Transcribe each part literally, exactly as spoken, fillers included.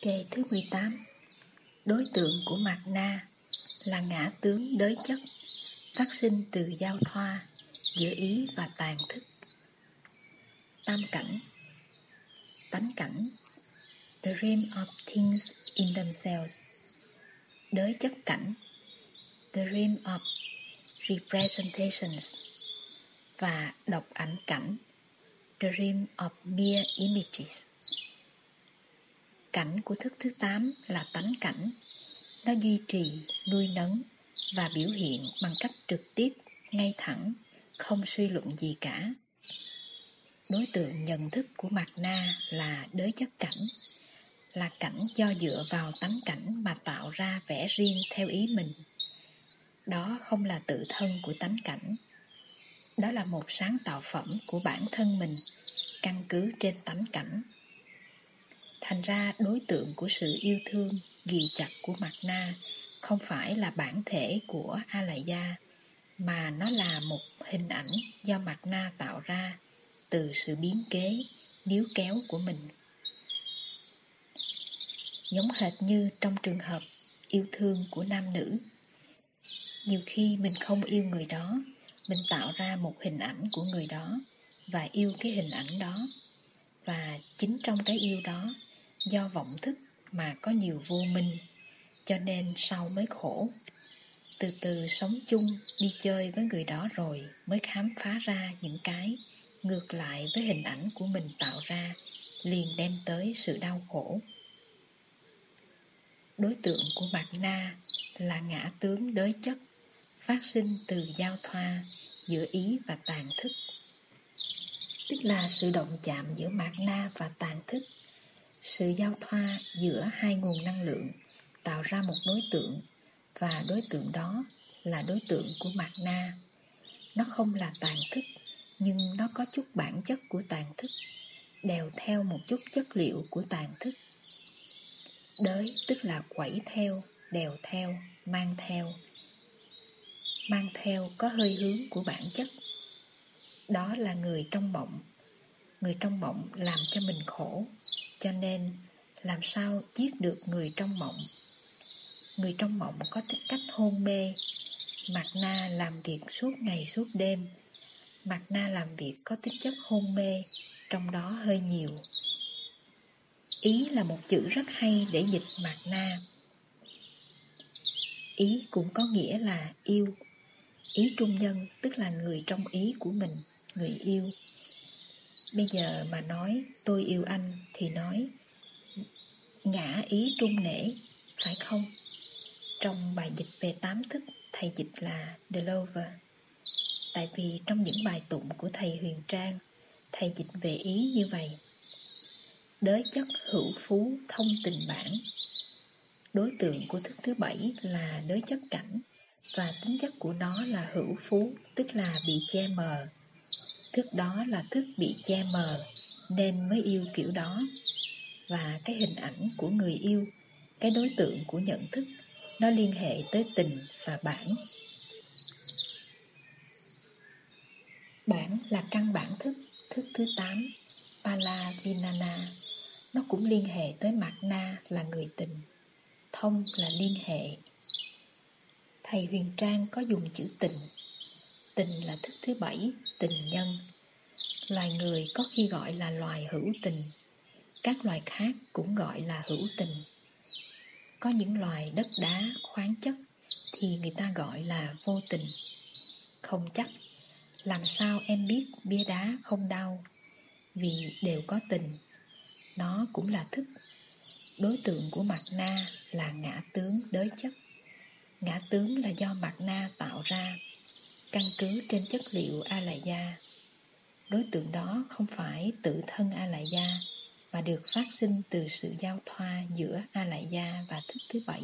Đề thứ mười tám. Đối tượng của mạt na là ngã tướng đới chất, phát sinh từ giao thoa giữa ý và tàn thức. Tam cảnh, tánh cảnh, the realm of things in themselves. Đới chất cảnh, the realm of representations. Và độc ảnh cảnh, the realm of mere images. Cảnh của thức thứ tám là tánh cảnh. Nó duy trì, nuôi nấng và biểu hiện bằng cách trực tiếp, ngay thẳng, không suy luận gì cả. Đối tượng nhận thức của mạt na là đới chất cảnh, là cảnh do dựa vào tánh cảnh mà tạo ra vẻ riêng theo ý mình. Đó không là tự thân của tánh cảnh. Đó là một sáng tạo phẩm của bản thân mình, căn cứ trên tánh cảnh. Thành ra đối tượng của sự yêu thương, ghì chặt của mạt na không phải là bản thể của A-la-gia, mà nó là một hình ảnh do mạt na tạo ra từ sự biến kế, níu kéo của mình. Giống hệt như trong trường hợp yêu thương của nam nữ. Nhiều khi mình không yêu người đó, mình tạo ra một hình ảnh của người đó và yêu cái hình ảnh đó. Và chính trong cái yêu đó, do vọng thức mà có nhiều vô minh, cho nên sau mới khổ. Từ từ sống chung, đi chơi với người đó rồi mới khám phá ra những cái ngược lại với hình ảnh của mình tạo ra, liền đem tới sự đau khổ. Đối tượng của mạt na là ngã tướng đới chất, phát sinh từ giao thoa giữa ý và tàn thức. Tức là sự động chạm giữa mạt na và tàn thức. Sự giao thoa giữa hai nguồn năng lượng tạo ra một đối tượng, và đối tượng đó là đối tượng của mạt na. Nó không là tàn thức, nhưng nó có chút bản chất của tàn thức, đèo theo một chút chất liệu của tàn thức. Đới tức là quẩy theo, đèo theo, mang theo. Mang theo có hơi hướng của bản chất. Đó là người trong mộng. Người trong mộng làm cho mình khổ, cho nên làm sao giết được người trong mộng. Người trong mộng có tính cách hôn mê. Mạt na làm việc suốt ngày suốt đêm. Mạt na làm việc có tính chất hôn mê, trong đó hơi nhiều. Ý là một chữ rất hay để dịch mạt na. Ý cũng có nghĩa là yêu. Ý trung nhân tức là người trong ý của mình, người yêu. Bây giờ mà nói tôi yêu anh thì nói ngã ý trung nể, phải không? Trong bài dịch về tám thức, thầy dịch là The Lover. Tại vì trong những bài tụng của thầy Huyền Trang, thầy dịch về ý như vậy: đới chất hữu phú thông tình bản. Đối tượng của thức thứ bảy là đới chất cảnh, và tính chất của nó là hữu phú, tức là bị che mờ. Thức đó là thức bị che mờ, nên mới yêu kiểu đó. Và cái hình ảnh của người yêu, cái đối tượng của nhận thức, nó liên hệ tới tình và bản. Bản là căn bản thức, thức thứ tám, Pala Vinana. Nó cũng liên hệ tới mạt na là người tình. Thông là liên hệ. Thầy Huyền Trang có dùng chữ tình. Tình là thức thứ bảy, tình nhân. Loài người có khi gọi là loài hữu tình. Các loài khác cũng gọi là hữu tình. Có những loài đất đá, khoáng chất thì người ta gọi là vô tình. Không chắc. Làm sao em biết bia đá không đau? Vì đều có tình. Nó cũng là thức. Đối tượng của mạt na là ngã tướng đới chất. Ngã tướng là do mạt na tạo ra, căn cứ trên chất liệu A-la-gia. Đối tượng đó không phải tự thân A-la-gia, mà được phát sinh từ sự giao thoa giữa A-la-gia và thức thứ bảy.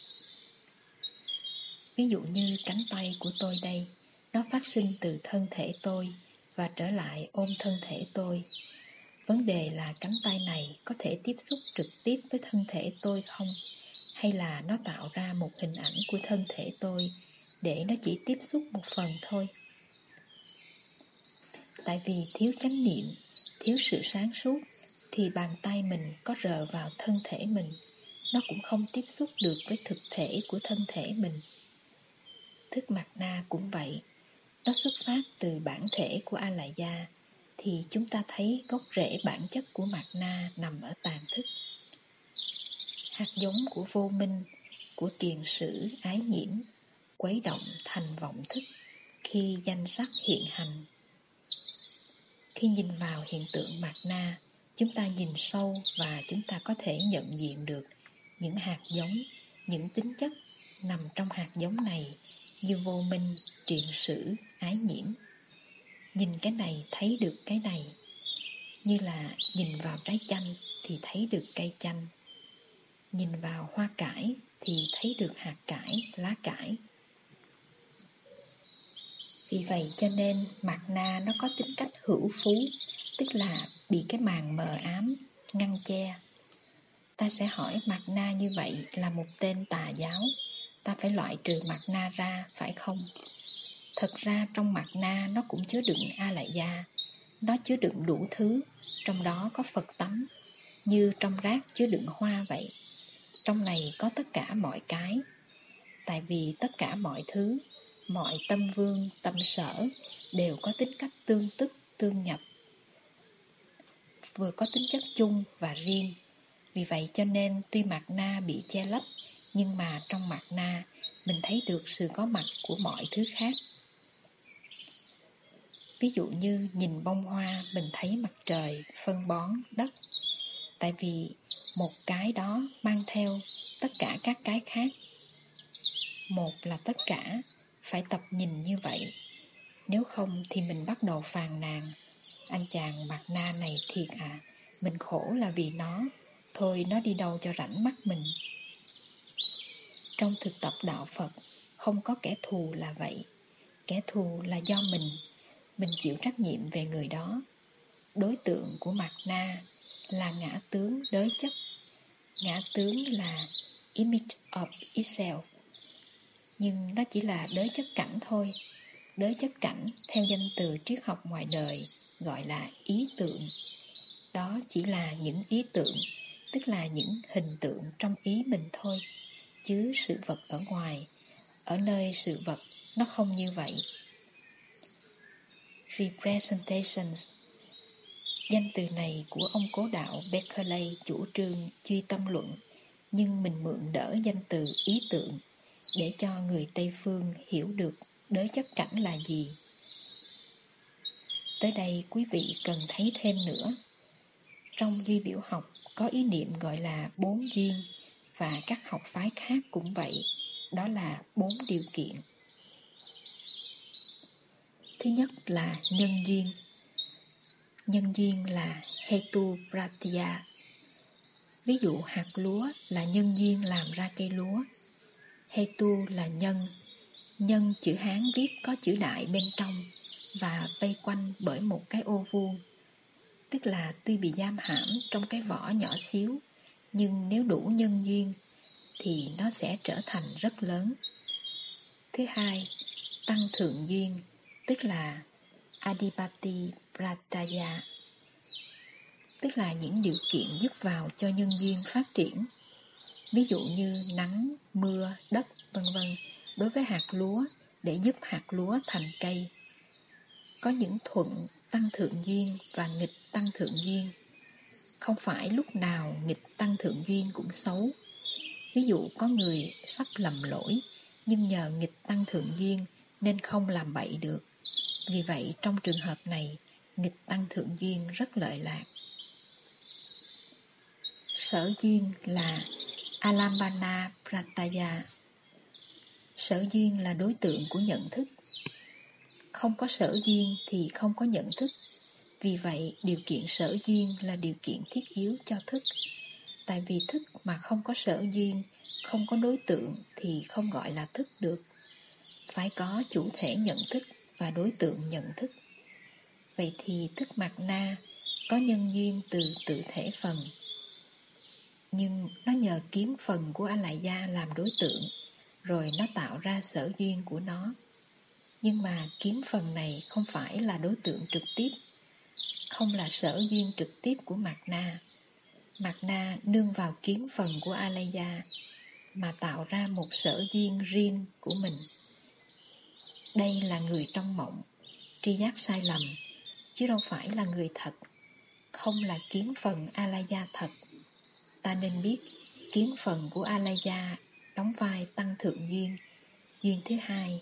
Ví dụ như cánh tay của tôi đây, nó phát sinh từ thân thể tôi và trở lại ôm thân thể tôi. Vấn đề là cánh tay này có thể tiếp xúc trực tiếp với thân thể tôi không? Hay là nó tạo ra một hình ảnh của thân thể tôi để nó chỉ tiếp xúc một phần thôi? Tại vì thiếu chánh niệm, thiếu sự sáng suốt, thì bàn tay mình có rờ vào thân thể mình, nó cũng không tiếp xúc được với thực thể của thân thể mình. Thức Mạt Na cũng vậy, nó xuất phát từ bản thể của A-la-gia, thì chúng ta thấy gốc rễ bản chất của Mạt Na nằm ở tàn thức. Hạt giống của vô minh, của tiền sử ái nhiễm, quấy động thành vọng thức khi danh sắc hiện hành. Khi nhìn vào hiện tượng Mạt Na, chúng ta nhìn sâu và chúng ta có thể nhận diện được những hạt giống, những tính chất nằm trong hạt giống này như vô minh, triện sử, ái nhiễm. Nhìn cái này thấy được cái này, như là nhìn vào trái chanh thì thấy được cây chanh, nhìn vào hoa cải thì thấy được hạt cải, lá cải. Vì vậy cho nên Mạt Na nó có tính cách hữu phú, tức là bị cái màn mờ ám, ngăn che. Ta sẽ hỏi Mạt Na như vậy là một tên tà giáo, ta phải loại trừ Mạt Na ra, phải không? Thật ra trong Mạt Na nó cũng chứa đựng A-la-gia, nó chứa đựng đủ thứ, trong đó có Phật tánh, như trong rác chứa đựng hoa vậy. Trong này có tất cả mọi cái, tại vì tất cả mọi thứ, mọi tâm vương, tâm sở đều có tính cách tương tức, tương nhập, vừa có tính chất chung và riêng. Vì vậy cho nên tuy Mạt Na bị che lấp, nhưng mà trong Mạt Na mình thấy được sự có mặt của mọi thứ khác. Ví dụ như nhìn bông hoa mình thấy mặt trời, phân bón, đất. Tại vì một cái đó mang theo tất cả các cái khác. Một là tất cả, phải tập nhìn như vậy. Nếu không thì mình bắt đầu phàn nàn: anh chàng Mạt Na này thiệt à, mình khổ là vì nó, thôi nó đi đâu cho rảnh mắt mình. Trong thực tập đạo Phật, không có kẻ thù là vậy. Kẻ thù là do mình, mình chịu trách nhiệm về người đó. Đối tượng của Mạt Na là ngã tướng đới chất. Ngã tướng là image of itself, nhưng nó chỉ là đới chất cảnh thôi. Đới chất cảnh theo danh từ triết học ngoài đời gọi là ý tượng. Đó chỉ là những ý tượng, tức là những hình tượng trong ý mình thôi. Chứ sự vật ở ngoài, ở nơi sự vật nó không như vậy. Representations. Danh từ này của ông cố đạo Berkeley chủ trương duy tâm luận, nhưng mình mượn đỡ danh từ ý tượng để cho người Tây Phương hiểu được đới chất cảnh là gì. Tới đây quý vị cần thấy thêm nữa. Trong duy biểu học có ý niệm gọi là bốn duyên, và các học phái khác cũng vậy, đó là bốn điều kiện. Thứ nhất là nhân duyên. Nhân duyên là Hetu Pratya. Ví dụ hạt lúa là nhân duyên làm ra cây lúa. Hetu là nhân. Nhân chữ Hán viết có chữ đại bên trong và vây quanh bởi một cái ô vuông. Tức là tuy bị giam hãm trong cái vỏ nhỏ xíu, nhưng nếu đủ nhân duyên thì nó sẽ trở thành rất lớn. Thứ hai, tăng thượng duyên, tức là Adipati Pratya, tức là những điều kiện giúp vào cho nhân duyên phát triển. Ví dụ như nắng, mưa, đất, vân vân đối với hạt lúa để giúp hạt lúa thành cây. Có những thuận tăng thượng duyên và nghịch tăng thượng duyên. Không phải lúc nào nghịch tăng thượng duyên cũng xấu. Ví dụ có người sắp lầm lỗi, nhưng nhờ nghịch tăng thượng duyên nên không làm bậy được. Vì vậy trong trường hợp này, nghịch tăng thượng duyên rất lợi lạc. Sở duyên là Alambana Pratya. Sở duyên là đối tượng của nhận thức. Không có sở duyên thì không có nhận thức. Vì vậy điều kiện sở duyên là điều kiện thiết yếu cho thức. Tại vì thức mà không có sở duyên, không có đối tượng thì không gọi là thức được. Phải có chủ thể nhận thức và đối tượng nhận thức. Vậy thì thức Mạt Na có nhân duyên từ tự thể phần, nhưng nó nhờ kiến phần của A-la-gia làm đối tượng, rồi nó tạo ra sở duyên của nó. Nhưng mà kiến phần này không phải là đối tượng trực tiếp, không là sở duyên trực tiếp của Mạt Na. Mạt Na nương vào kiến phần của Alaya mà tạo ra một sở duyên riêng của mình. Đây là người trong mộng, tri giác sai lầm, chứ đâu phải là người thật, không là kiến phần Alaya thật. Ta nên biết kiến phần của Alaya đóng vai tăng thượng duyên, duyên thứ hai.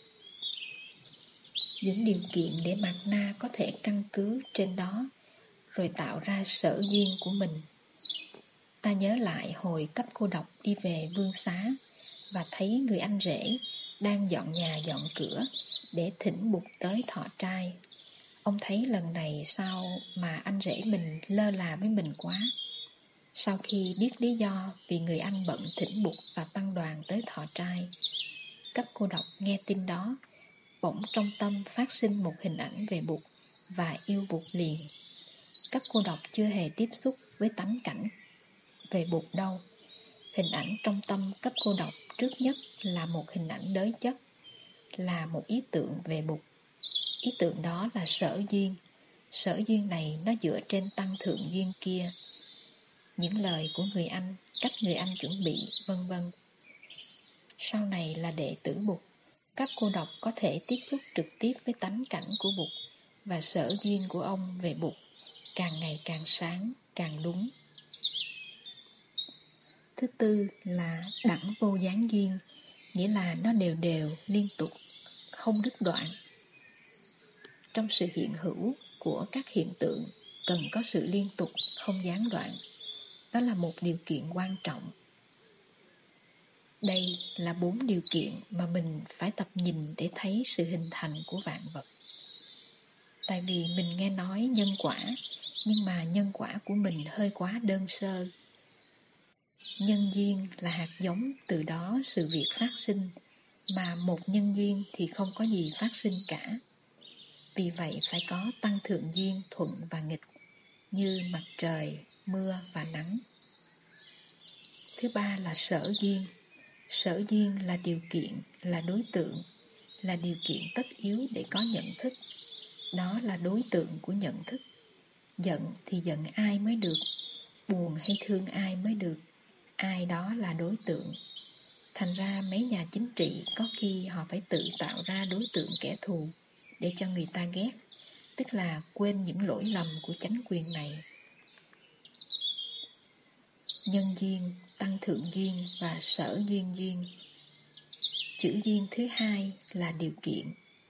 Những điều kiện để Mạt Na có thể căn cứ trên đó rồi tạo ra sở duyên của mình. Ta nhớ lại hồi cấp cô độc đi về Vương Xá và thấy người anh rể đang dọn nhà dọn cửa để thỉnh Bụt tới thọ trai. Ông thấy lần này sao mà anh rể mình lơ là với mình quá. Sau khi biết lý do vì người anh bận thỉnh Bụt và tăng đoàn tới thọ trai, cấp cô độc nghe tin đó, bỗng trong tâm phát sinh một hình ảnh về Bụt và yêu Bụt liền. Cấp cô độc chưa hề tiếp xúc với tánh cảnh về Bụt đâu. Hình ảnh trong tâm cấp cô độc trước nhất là một hình ảnh đới chất, là một ý tưởng về Bụt. Ý tưởng đó là sở duyên. Sở duyên này nó dựa trên tăng thượng duyên kia, những lời của người anh, cách người anh chuẩn bị, vân vân. Sau này là đệ tử Bụt, các cô độc có thể tiếp xúc trực tiếp với tánh cảnh của Bụt, và sở duyên của ông về Bụt càng ngày càng sáng, càng đúng. Thứ tư là đẳng vô gián duyên, nghĩa là nó đều đều, liên tục, không đứt đoạn. Trong sự hiện hữu của các hiện tượng cần có sự liên tục, không gián đoạn. Đó là một điều kiện quan trọng. Đây là bốn điều kiện mà mình phải tập nhìn để thấy sự hình thành của vạn vật. Tại vì mình nghe nói nhân quả, nhưng mà nhân quả của mình hơi quá đơn sơ. Nhân duyên là hạt giống, từ đó sự việc phát sinh, mà một nhân duyên thì không có gì phát sinh cả. Vì vậy phải có tăng thượng duyên thuận và nghịch, như mặt trời, mưa và nắng. Thứ ba là sở duyên. Sở duyên là điều kiện, là đối tượng, là điều kiện tất yếu để có nhận thức. Đó là đối tượng của nhận thức. Giận thì giận ai mới được, buồn hay thương ai mới được, ai đó là đối tượng. Thành ra mấy nhà chính trị có khi họ phải tự tạo ra đối tượng kẻ thù để cho người ta ghét, tức là quên những lỗi lầm của chánh quyền này. Nhân duyên, tăng thượng duyên và sở duyên duyên. Chữ duyên thứ hai là điều kiện.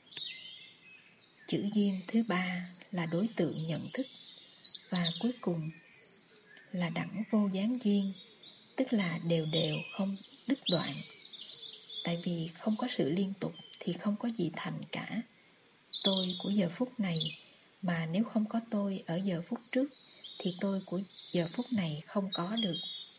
Chữ duyên thứ ba là đối tượng nhận thức. Và cuối cùng là đẳng vô gián duyên, tức là đều đều, không đứt đoạn. Tại vì không có sự liên tục thì không có gì thành cả. Tôi của giờ phút này, mà nếu không có tôi ở giờ phút trước thì tôi của giờ phút này không có được.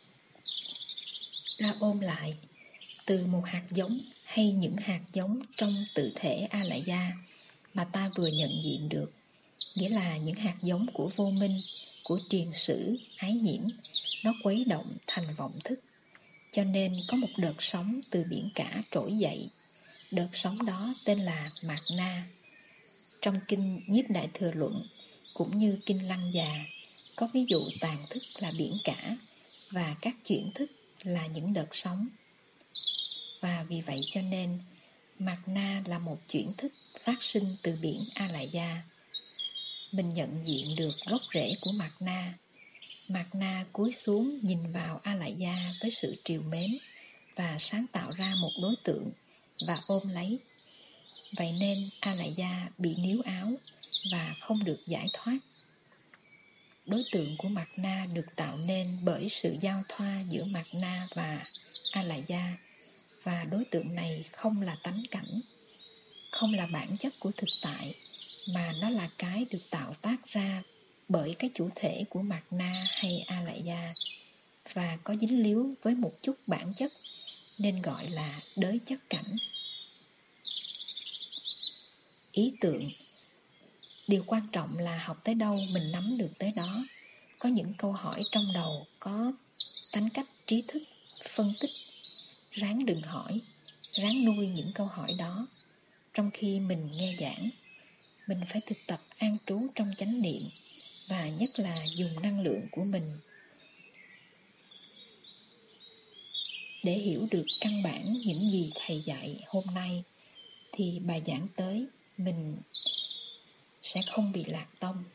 Ta ôm lại, từ một hạt giống hay những hạt giống trong tự thể A-lại-gia mà ta vừa nhận diện được, nghĩa là những hạt giống của vô minh, của truyền sử, ái nhiễm, nó quấy động thành vọng thức. Cho nên có một đợt sóng từ biển cả trỗi dậy. Đợt sóng đó tên là Mạt Na. Trong kinh Nhiếp Đại Thừa Luận cũng như kinh Lăng Già có ví dụ tàn thức là biển cả và các chuyển thức là những đợt sóng. Và vì vậy cho nên Mạt Na là một chuyển thức phát sinh từ biển A-lại-gia. Mình nhận diện được gốc rễ của Mạt Na. Mạt Na cúi xuống nhìn vào A-lại-gia với sự trìu mến và sáng tạo ra một đối tượng và ôm lấy. Vậy nên A-lại-gia bị níu áo và không được giải thoát. Đối tượng của Mạt Na được tạo nên bởi sự giao thoa giữa Mạt Na và A-lại-gia, và đối tượng này không là tánh cảnh, không là bản chất của thực tại, mà nó là cái được tạo tác ra bởi cái chủ thể của Mạt Na hay A-lại-gia, và có dính líu với một chút bản chất, nên gọi là đới chất cảnh. Ý tưởng. Điều quan trọng là học tới đâu mình nắm được tới đó. Có những câu hỏi trong đầu có tánh cách trí thức, phân tích. Ráng đừng hỏi, ráng nuôi những câu hỏi đó. Trong khi mình nghe giảng, mình phải thực tập an trú trong chánh niệm, và nhất là dùng năng lượng của mình để hiểu được căn bản những gì thầy dạy hôm nay, thì bài giảng tới mình sẽ không bị lạc tông.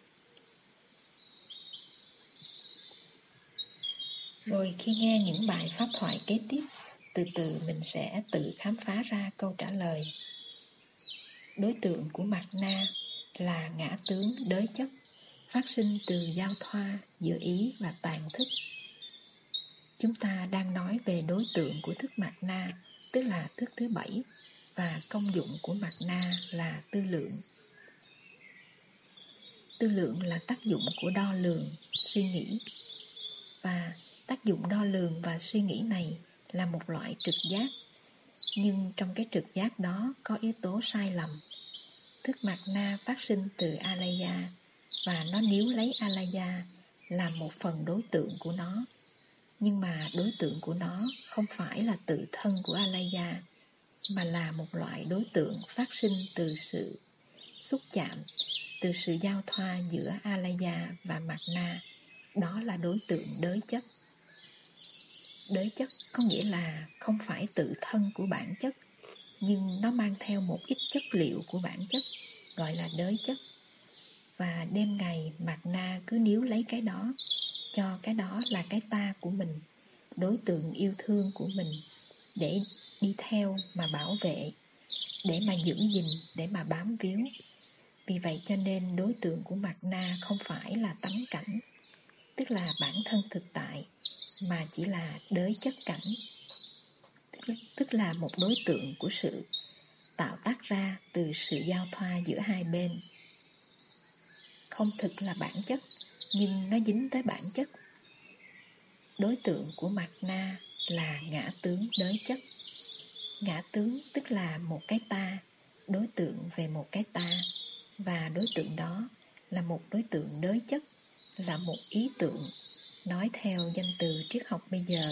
Rồi khi nghe những bài pháp thoại kế tiếp, từ từ mình sẽ tự khám phá ra câu trả lời. Đối tượng của Mạt Na là ngã tướng đới chất, phát sinh từ giao thoa giữa ý và tàn thức. Chúng ta đang nói về đối tượng của thức Mạt Na, tức là thức thứ bảy, và công dụng của Mạt Na là tư lượng. Tư lượng là tác dụng của đo lường, suy nghĩ. Và tác dụng đo lường và suy nghĩ này là một loại trực giác. Nhưng trong cái trực giác đó có yếu tố sai lầm. Thức Mạt Na phát sinh từ Alaya, và nó níu lấy Alaya làm một phần đối tượng của nó. Nhưng mà đối tượng của nó không phải là tự thân của Alaya, mà là một loại đối tượng phát sinh từ sự xúc chạm, từ sự giao thoa giữa Alaya và Mạt Na. Đó là đối tượng đới chất. Đới chất có nghĩa là không phải tự thân của bản chất, nhưng nó mang theo một ít chất liệu của bản chất, gọi là đới chất. Và đêm ngày Mạt Na cứ níu lấy cái đó, cho cái đó là cái ta của mình, đối tượng yêu thương của mình, để đi theo mà bảo vệ, để mà giữ gìn, để mà bám víu. Vì vậy cho nên đối tượng của Mạt Na không phải là tánh cảnh, tức là bản thân thực tại, mà chỉ là đới chất cảnh, tức, tức là một đối tượng của sự tạo tác ra từ sự giao thoa giữa hai bên. Không thực là bản chất, nhưng nó dính tới bản chất. Đối tượng của Mạt Na là ngã tướng đới chất. Ngã tướng tức là một cái ta, đối tượng về một cái ta, và đối tượng đó là một đối tượng đới chất, là một ý tưởng, nói theo danh từ triết học bây giờ,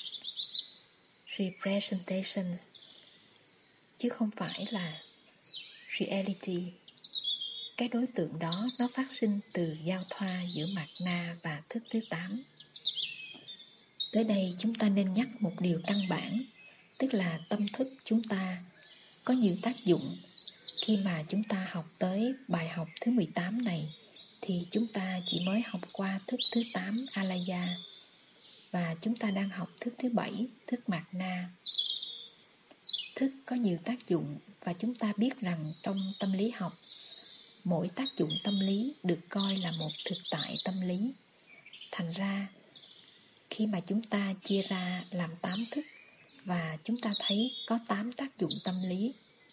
representations, chứ không phải là reality. Cái đối tượng đó nó phát sinh từ giao thoa giữa Mạt Na và thức thứ tám. Tới đây chúng ta nên nhắc một điều căn bản, tức là tâm thức chúng ta có nhiều tác dụng. Khi mà chúng ta học tới bài học thứ mười tám này, thì chúng ta chỉ mới học qua thức thứ tám Alaya, và chúng ta đang học thức thứ bảy, thức Mạt Na. Thức có nhiều tác dụng, và chúng ta biết rằng trong tâm lý học, mỗi tác dụng tâm lý được coi là một thực tại tâm lý. Thành ra, khi mà chúng ta chia ra làm tám thức, và chúng ta thấy có tám tác dụng tâm lý.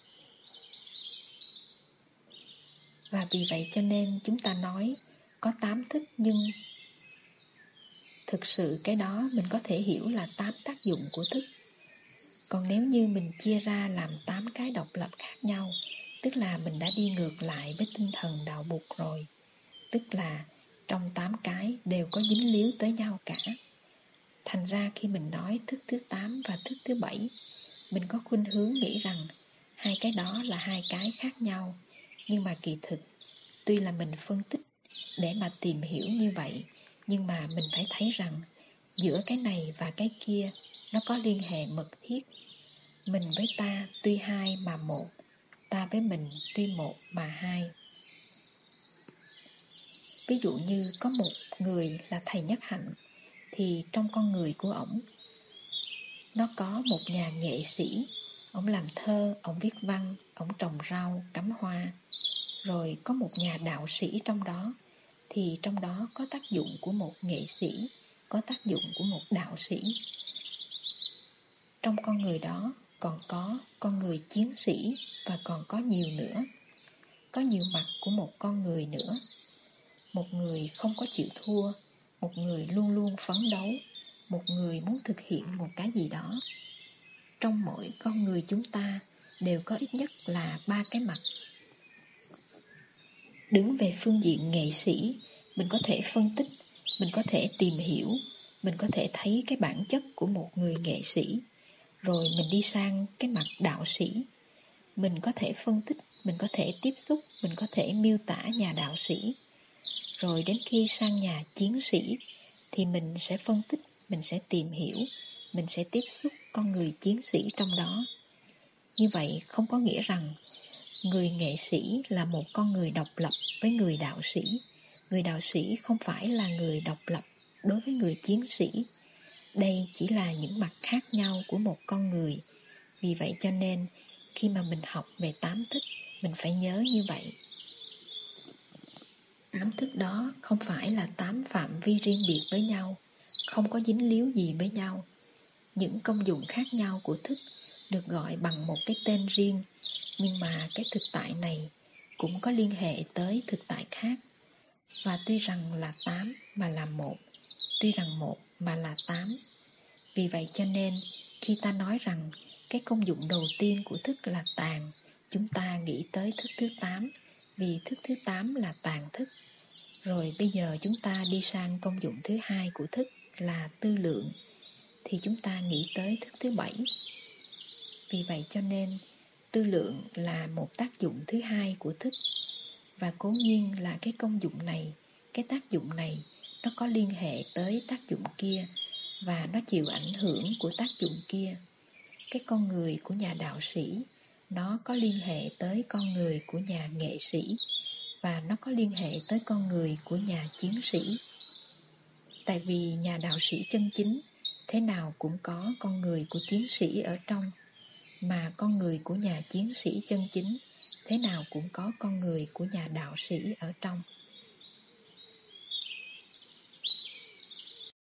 Và vì vậy cho nên chúng ta nói có tám thức, nhưng thực sự cái đó mình có thể hiểu là tám tác dụng của thức. Còn nếu như mình chia ra làm tám cái độc lập khác nhau, tức là mình đã đi ngược lại với tinh thần đạo Bụt rồi. Tức là trong tám cái đều có dính líu tới nhau cả. Thành ra khi mình nói thức thứ tám và thức thứ bảy, mình có khuynh hướng nghĩ rằng hai cái đó là hai cái khác nhau. Nhưng mà kỳ thực, tuy là mình phân tích để mà tìm hiểu như vậy, nhưng mà mình phải thấy rằng giữa cái này và cái kia nó có liên hệ mật thiết. Mình với ta tuy hai mà một, ta với mình tuy một mà hai. Ví dụ như có một người là thầy Nhất Hạnh, thì trong con người của ổng nó có một nhà nghệ sĩ. Ổng làm thơ, ổng viết văn, ổng trồng rau, cắm hoa. Rồi có một nhà đạo sĩ trong đó, thì trong đó có tác dụng của một nghệ sĩ, có tác dụng của một đạo sĩ. Trong con người đó còn có con người chiến sĩ, và còn có nhiều nữa. Có nhiều mặt của một con người nữa. Một người không có chịu thua, một người luôn luôn phấn đấu, một người muốn thực hiện một cái gì đó. Trong mỗi con người chúng ta đều có ít nhất là ba cái mặt. Đứng về phương diện nghệ sĩ, mình có thể phân tích, mình có thể tìm hiểu, mình có thể thấy cái bản chất của một người nghệ sĩ. Rồi mình đi sang cái mặt đạo sĩ, mình có thể phân tích, mình có thể tiếp xúc, mình có thể miêu tả nhà đạo sĩ. Rồi đến khi sang nhà chiến sĩ thì mình sẽ phân tích, mình sẽ tìm hiểu, mình sẽ tiếp xúc con người chiến sĩ trong đó. Như vậy không có nghĩa rằng người nghệ sĩ là một con người độc lập với người đạo sĩ. Người đạo sĩ không phải là người độc lập đối với người chiến sĩ. Đây chỉ là những mặt khác nhau của một con người. Vì vậy cho nên khi mà mình học về tám thức, mình phải nhớ như vậy. Tám thức đó không phải là tám phạm vi riêng biệt với nhau, không có dính líu gì với nhau. Những công dụng khác nhau của thức được gọi bằng một cái tên riêng, nhưng mà cái thực tại này cũng có liên hệ tới thực tại khác. Và tuy rằng là tám mà là một, tuy rằng một mà là tám. Vì vậy cho nên khi ta nói rằng cái công dụng đầu tiên của thức là tàn, chúng ta nghĩ tới thức thứ tám, vì thức thứ tám là tàn thức. Rồi bây giờ chúng ta đi sang công dụng thứ hai của thức là tư lượng, thì chúng ta nghĩ tới thức thứ bảy. Vì vậy cho nên tư lượng là một tác dụng thứ hai của thức. Và cố nhiên là cái công dụng này, cái tác dụng này nó có liên hệ tới tác dụng kia, và nó chịu ảnh hưởng của tác dụng kia. Cái con người của nhà đạo sĩ nó có liên hệ tới con người của nhà nghệ sĩ, và nó có liên hệ tới con người của nhà chiến sĩ. Tại vì nhà đạo sĩ chân chính thế nào cũng có con người của chiến sĩ ở trong, mà con người của nhà chiến sĩ chân chính thế nào cũng có con người của nhà đạo sĩ ở trong.